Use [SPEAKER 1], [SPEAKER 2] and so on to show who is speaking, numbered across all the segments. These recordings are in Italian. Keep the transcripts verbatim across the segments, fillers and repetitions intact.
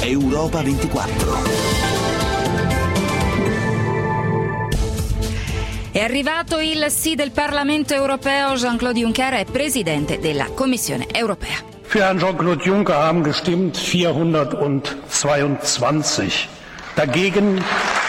[SPEAKER 1] Europa ventiquattro.
[SPEAKER 2] È arrivato il sì del Parlamento europeo. Jean-Claude Juncker è presidente della Commissione europea.
[SPEAKER 3] Für Herrn Jean-Claude Juncker haben gestimmt vierhundertzweiundzwanzig. Dagegen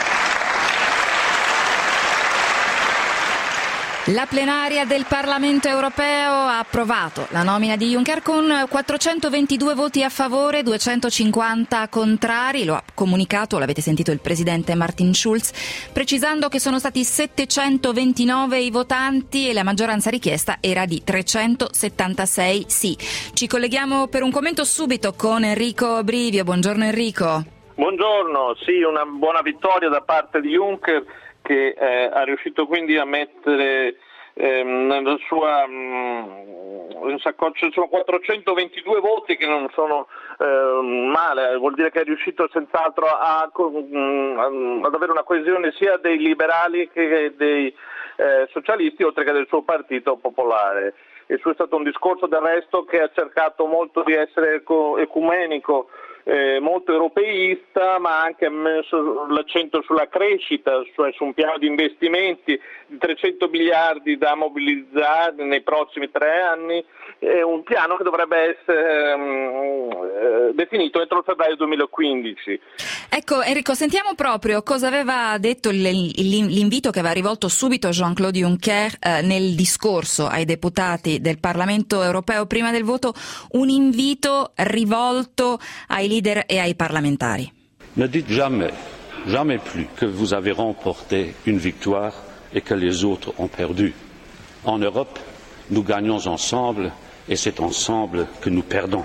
[SPEAKER 2] La plenaria del Parlamento europeo ha approvato la nomina di Juncker con quattrocentoventidue voti a favore, duecentocinquanta contrari. Lo ha comunicato, l'avete sentito, il presidente Martin Schulz, precisando che sono stati settecentoventinove i votanti e la maggioranza richiesta era di trecentosettantasei sì. Ci colleghiamo per un commento subito con Enrico Brivio. Buongiorno Enrico.
[SPEAKER 4] Buongiorno, sì, una buona vittoria da parte di Juncker, che eh, ha riuscito quindi a mettere eh, nella sua mh, saccoccia, sono quattrocentoventidue voti, che non sono eh, male, vuol dire che è riuscito senz'altro a, mh, ad avere una coesione sia dei liberali che dei eh, socialisti, oltre che del suo partito popolare. Il suo è stato un discorso del resto che ha cercato molto di essere ecumenico, Eh, molto europeista, ma anche ha messo l'accento sulla crescita, cioè su un piano di investimenti di trecento miliardi da mobilizzare nei prossimi tre anni, eh, un piano che dovrebbe essere um, eh, definito entro il febbraio duemilaquindici.
[SPEAKER 2] Ecco Enrico, sentiamo proprio cosa aveva detto l'invito che aveva rivolto subito Jean-Claude Juncker eh, nel discorso ai deputati del Parlamento europeo prima del voto, un invito rivolto ai leader et ai parlamentari.
[SPEAKER 5] Ne dites jamais, jamais plus que vous avez remporté une victoire et que les autres ont perdu. En Europe, nous gagnons ensemble et c'est ensemble que nous perdons.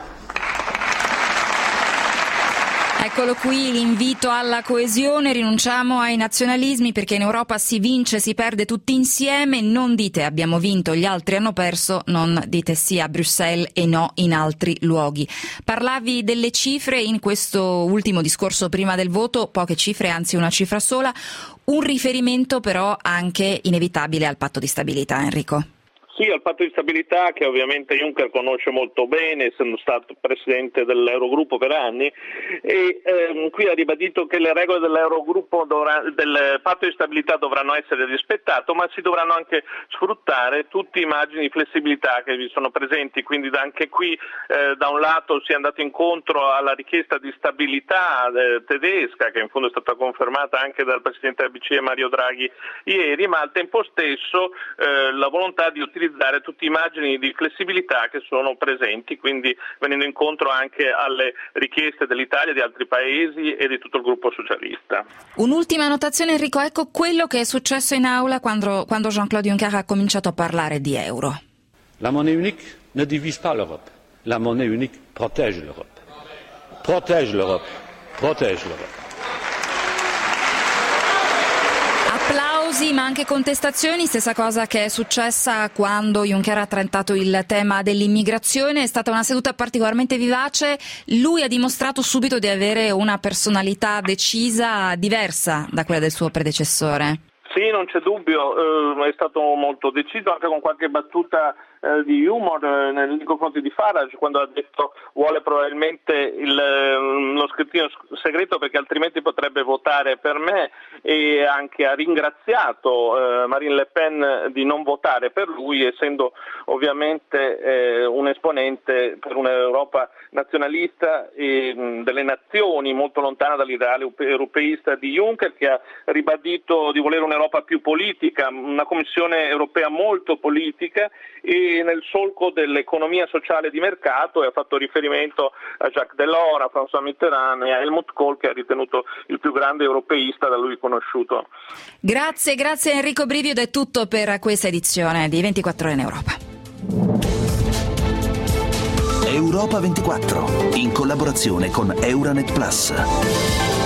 [SPEAKER 2] Eccolo qui l'invito alla coesione, rinunciamo ai nazionalismi perché in Europa si vince, si perde tutti insieme, non dite abbiamo vinto, gli altri hanno perso, non dite sì a Bruxelles e no in altri luoghi. Parlavi delle cifre in questo ultimo discorso prima del voto, poche cifre, anzi una cifra sola, un riferimento però anche inevitabile al patto di stabilità, Enrico.
[SPEAKER 4] Sì, al patto di stabilità che ovviamente Juncker conosce molto bene, essendo stato presidente dell'Eurogruppo per anni, e ehm, qui ha ribadito che le regole dell'Eurogruppo dovrà, del patto di stabilità dovranno essere rispettate, ma si dovranno anche sfruttare tutti i margini di flessibilità che vi sono presenti, quindi anche qui eh, da un lato si è andato incontro alla richiesta di stabilità eh, tedesca, che in fondo è stata confermata anche dal presidente della B C E Mario Draghi ieri, ma al tempo stesso eh, la volontà di utilizzare tutti i margini di flessibilità che sono presenti, quindi venendo incontro anche alle richieste dell'Italia, di altri paesi e di tutto il gruppo socialista.
[SPEAKER 2] Un'ultima notazione Enrico, ecco quello che è successo in aula quando, quando Jean-Claude Juncker ha cominciato a parlare di euro.
[SPEAKER 5] La monnaie unique ne divise pas l'Europe, la monnaie unique protège l'Europe. Protège l'Europe, protège l'Europe.
[SPEAKER 2] Applausi ma anche contestazioni, stessa cosa che è successa quando Juncker ha trattato il tema dell'immigrazione. È stata una seduta particolarmente vivace, lui ha dimostrato subito di avere una personalità decisa, diversa da quella del suo predecessore.
[SPEAKER 4] Sì, non c'è dubbio, eh, è stato molto deciso, anche con qualche battuta eh, di humor eh, nei confronti di Farage, quando ha detto vuole probabilmente il, lo scrittino segreto perché altrimenti potrebbe votare per me, e anche ha ringraziato eh, Marine Le Pen di non votare per lui, essendo ovviamente eh, un esponente per un'Europa nazionalista e mh, delle nazioni, molto lontana dall'ideale europeista di Juncker, che ha ribadito di volere un'Europa più politica, una Commissione europea molto politica e nel solco dell'economia sociale di mercato, e ha fatto riferimento a Jacques Delors, a François Mitterrand e a Helmut Kohl, che ha ritenuto il più grande europeista da lui conosciuto.
[SPEAKER 2] Grazie, grazie Enrico Brivio, ed è tutto per questa edizione di ventiquattro ore in Europa.
[SPEAKER 1] Europa ventiquattro, in collaborazione con Euranet Plus.